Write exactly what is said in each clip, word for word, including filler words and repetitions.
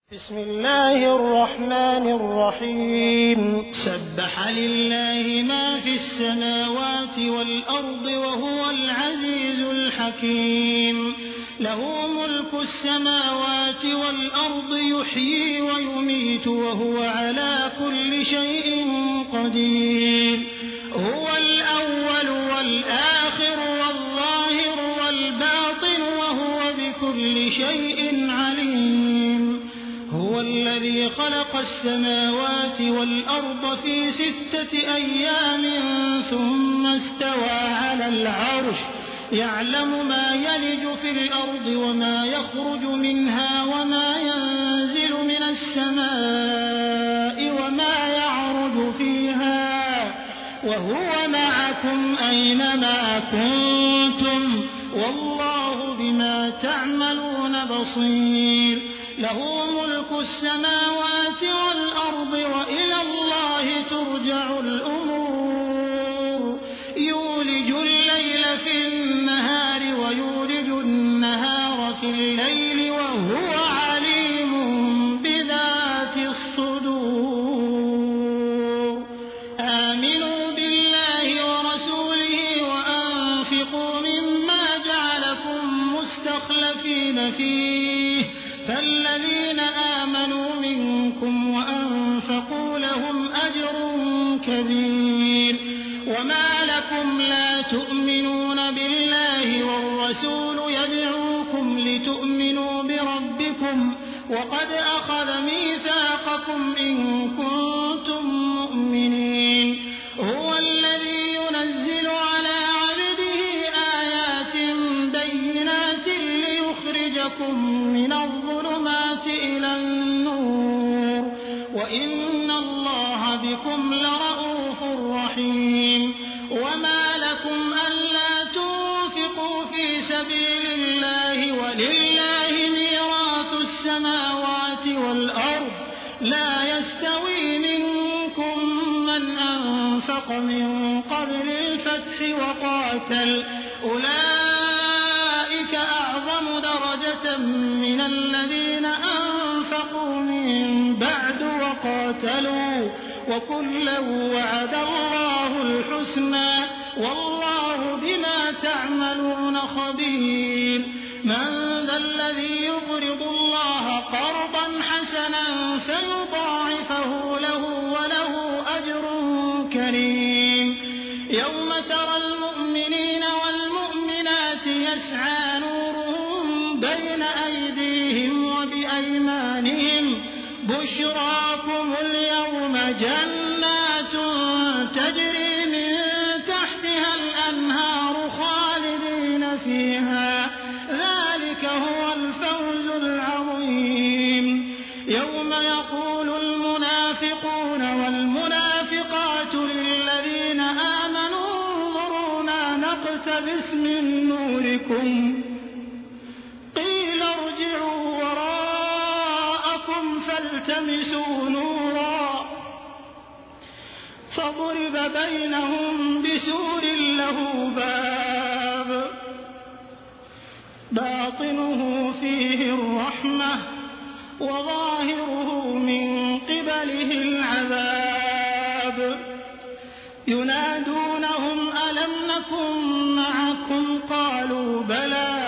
بسم الله الرحمن الرحيم سبح لله ما في السماوات والأرض وهو العزيز الحكيم له ملك السماوات والأرض يحيي ويميت وهو على كل شيء قدير هو الأول والآخر والظاهر والباطن وهو بكل شيء عليم هو الذي خلق السماوات والأرض في ستة أيام ثم استوى على العرش يعلم ما يلج في الأرض وما يخرج منها وما ينزل من السماء وما يعرج فيها وهو معكم أينما كنتم والله بما تعملون بصير له ملك السماوات والأرض وإلى الله ترجع الأمور يولج الليل في النهار ويولج النهار في الليل وهو عليم بذات الصدور آمنوا بالله ورسوله وأنفقوا مما جعلكم مستخلفين فيه فالذين آمنوا منكم وأنفقوا لهم أجر كبير وما لكم لا تؤمنون بالله والرسول يدعوكم لتؤمنوا بربكم وقد أخذ ميثاقكم إن كنتم مؤمنين هو الذي ينزل على عبده آيات بينات ليخرجكم من الظلمات إلى النور وإن الله بكم لرءوف رحيم وما لكم ألا تنفقوا في سبيل الله ولله ميراث السماوات والأرض لا يستوي منكم من أنفق من قبل الفتح وقاتل أولئك أعظم درجة من الذين أنفقوا من بعد وقاتلوا وكلا وعد الله الحسنى والله بما تعملون خبير من ذا الذي يقرض الله قرضا حسنا فيضاعفه له وله أجر كريم يوم ترى المؤمنين والمؤمنات يسعى نورهم بين أيديهم وبأيمانهم بشراكم اليوم جنات تجري من تحتها الأنهار خالدين فيها ذلك هو الفوز العظيم يوم يقول المنافقون والمنافقات للذين آمنوا انظرونا نقتبس من نوركم قيل ارجعوا وراءكم فالتمسوا نورا فضرب بينهم بسور له باب باطنه فيه الرحمة وظاهره من قبله العذاب ينادونهم ألم نكن معكم قالوا بلى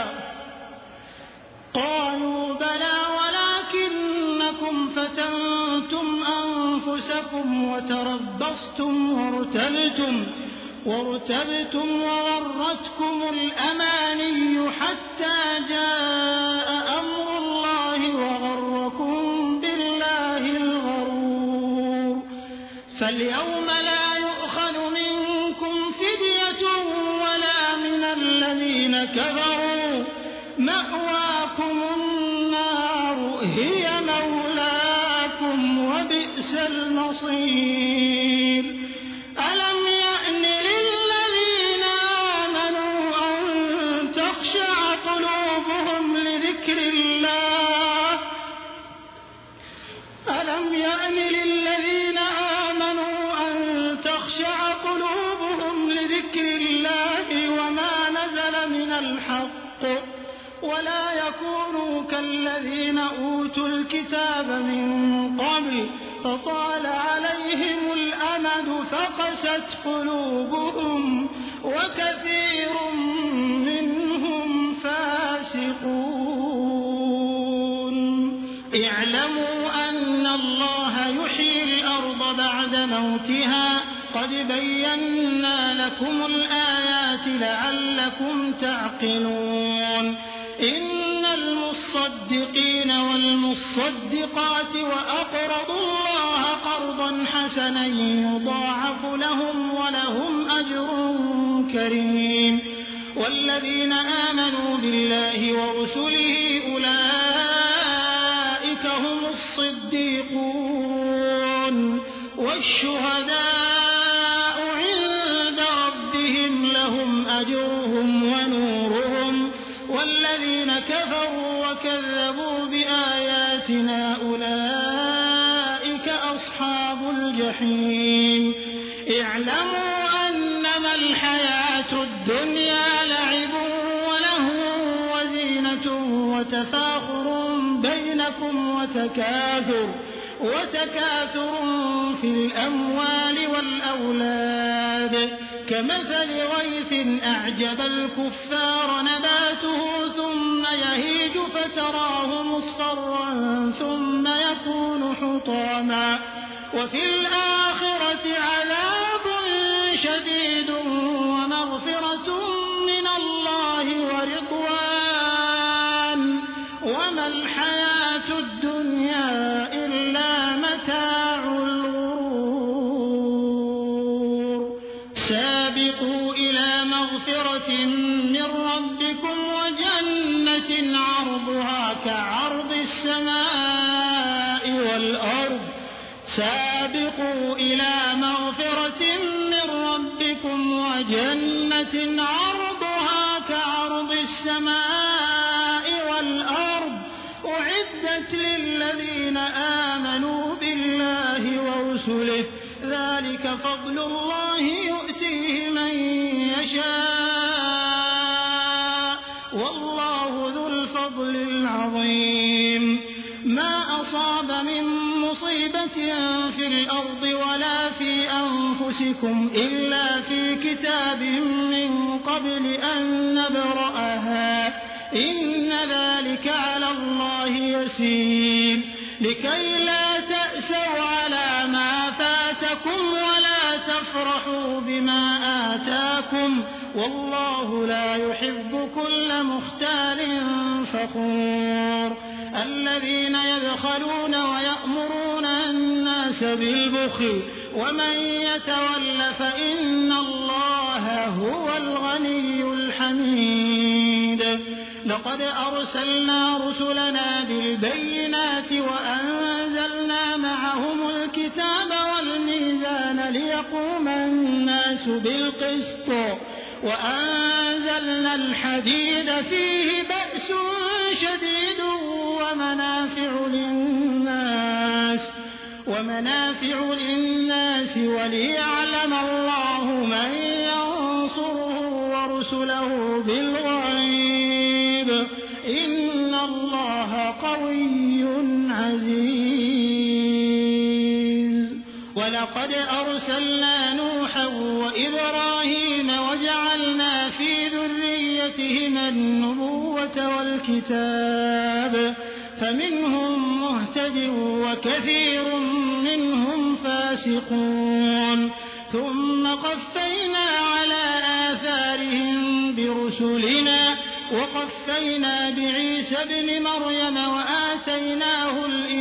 قالوا بلى ولكنكم فتنتم أنفسكم وتربصتم وارتبتم وارتبتم وغرتكم الأماني حتى جاء أمر الله وغركم بالله الغرور فاليوم لا يؤخذ منكم فدية ولا من الذين كفروا مأواكم النار هي مولاكم وبئس المصير ألم يأن للذين آمنوا أن تخشع قلوبهم لذكر الله ألم يأن للذين آمنوا أن تخشع قلوبهم لذكر الله وما نزل من الحق ولا يكونوا كالذين أوتوا أُوتُوا الْكِتَابَ مِن قَبْلُ فَطَالَ عَلَيْهِمُ الْأَمَدُ فَقَسَتْ قُلُوبُهُمْ وَكَثِيرٌ مِّنْهُمْ فَاسِقُونَ. اعْلَمُوا أَنَّ اللَّهَ يُحْيِي الْأَرْضَ بَعْدَ مَوْتِهَا قَدْ بَيَّنَّا لَكُمُ الْآيَاتِ لَعَلَّكُمْ تَعْقِلُونَ. إِنَّ الْمُصَّدِّقِينَ وَالْمُصَّدِّقَاتِ وَأَقْرَضُوا اللَّهَ قَرْضًا حَسَنًا يُضَاعَفُ لَهُمْ وَلَهُمْ أَجْرٌ كَرِيمٌ. وَالَّذِينَ آمَنُوا بِاللَّهِ وَرُسُلِهِ أُولَٰئِكَ هُمُ الصِّدِّيقُونَ وَالشُّهَدَاءُ عِندَ رَبِّهِمْ لَهُمْ أَجْرُهُمْ وَنُورُهُمْ. وَالَّذِينَ كَفَرُوا وَكَذَّبُوا بِآيَاتِنَا أُولَٰئِكَ أَصْحَابُ الْجَحِيمِ. اعْلَمُوا أَنَّمَا الْحَيَاةُ الدُّنْيَا لَعِبٌ وَلَهْوٌ وَزِينَةٌ وَتَفَاخُرٌ بَيْنَكُمْ وَتَكَاثُرٌ وتكاثر في الأموال والأولاد كمثل غيث أعجب الكفار نباته ثم يهيج فتراه مصفرا ثم يكون حطاما وفي الآخرة عذاب شديد ومغفرة من الله ورضوان وما الحياة الدنيا إلا متاع الغرور. سابقوا إلى مغفرة من ربكم وجنة عرضها كعرض السماء والأرض سابقوا إلى مغفرة من ربكم وجنة عرضها كعرض السماء والأرض أعدت للذين آمنوا بالله ورسله ذلك فضل الله يؤتيه من يشاء والله ذو الفضل العظيم. ما أصاب من مصيبة في الأرض ولا في أنفسكم إلا في كتاب من قبل أن نبرأها إن ذلك على الله يسير. لكي لا تأسوا على ما فاتكم ولا تفرحوا بما آتاكم والله لا يحب كل مختال فخور. الذين يبخلون ويأمرون الناس بالبخل ومن يتول فإن الله هو الغني الحميد. لقد أرسلنا رسلنا بالبينات وأنزلنا معهم الكتاب والميزان ليقوم الناس بالقسط وأنزلنا الحديد فيه بأس شديد ومنافع للناس ومنافع للناس وليعلم الله من ينصره ورسله بالغيب إن الله قوي عزيز. ولقد أرسلنا نوحا وإبراهيم وجعلنا في ذريتهما النبوة والكتاب فمنهم مهتد وكثير منهم فاسقون. ثم قفينا على آثارهم برسلنا وقفينا بعيسى ابن مريم وآتيناه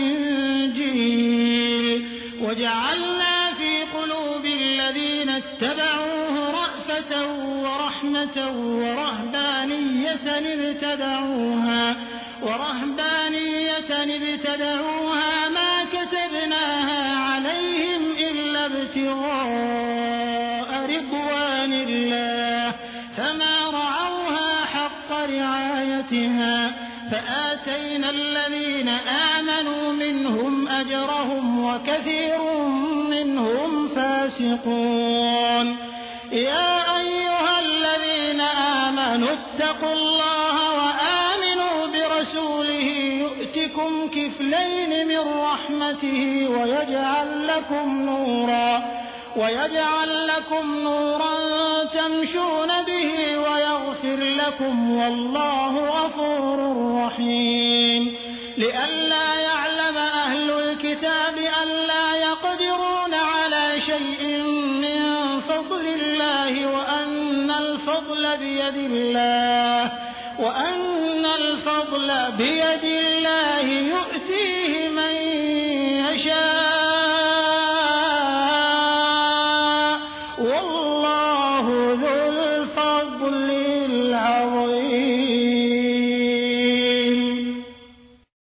الإنجيل وجعلنا في قلوب الذين اتبعوه رأفة ورحمة ورهبانية ابتدعوها ورهبانية ابتدعوها ما كتبناها عليهم إلا ابتغاء رضوان الله فما رعوها حق رعايتها فآتينا الذين آمنوا منهم أجرهم وكثير منهم فاسقون. يا أيها الذين آمنوا اتقوا الله وآمنوا برسوله يؤتكم كفلا رحمته ويجعل لكم نورا ويجعل لكم نورا تمشون به ويغفر لكم والله غفور رحيم لئلا يعلم أهل الكتاب ألا يقدرون على شيء من فضل الله وأن الفضل بيد الله وأن الفضل بيد الله يؤتيه من يشاء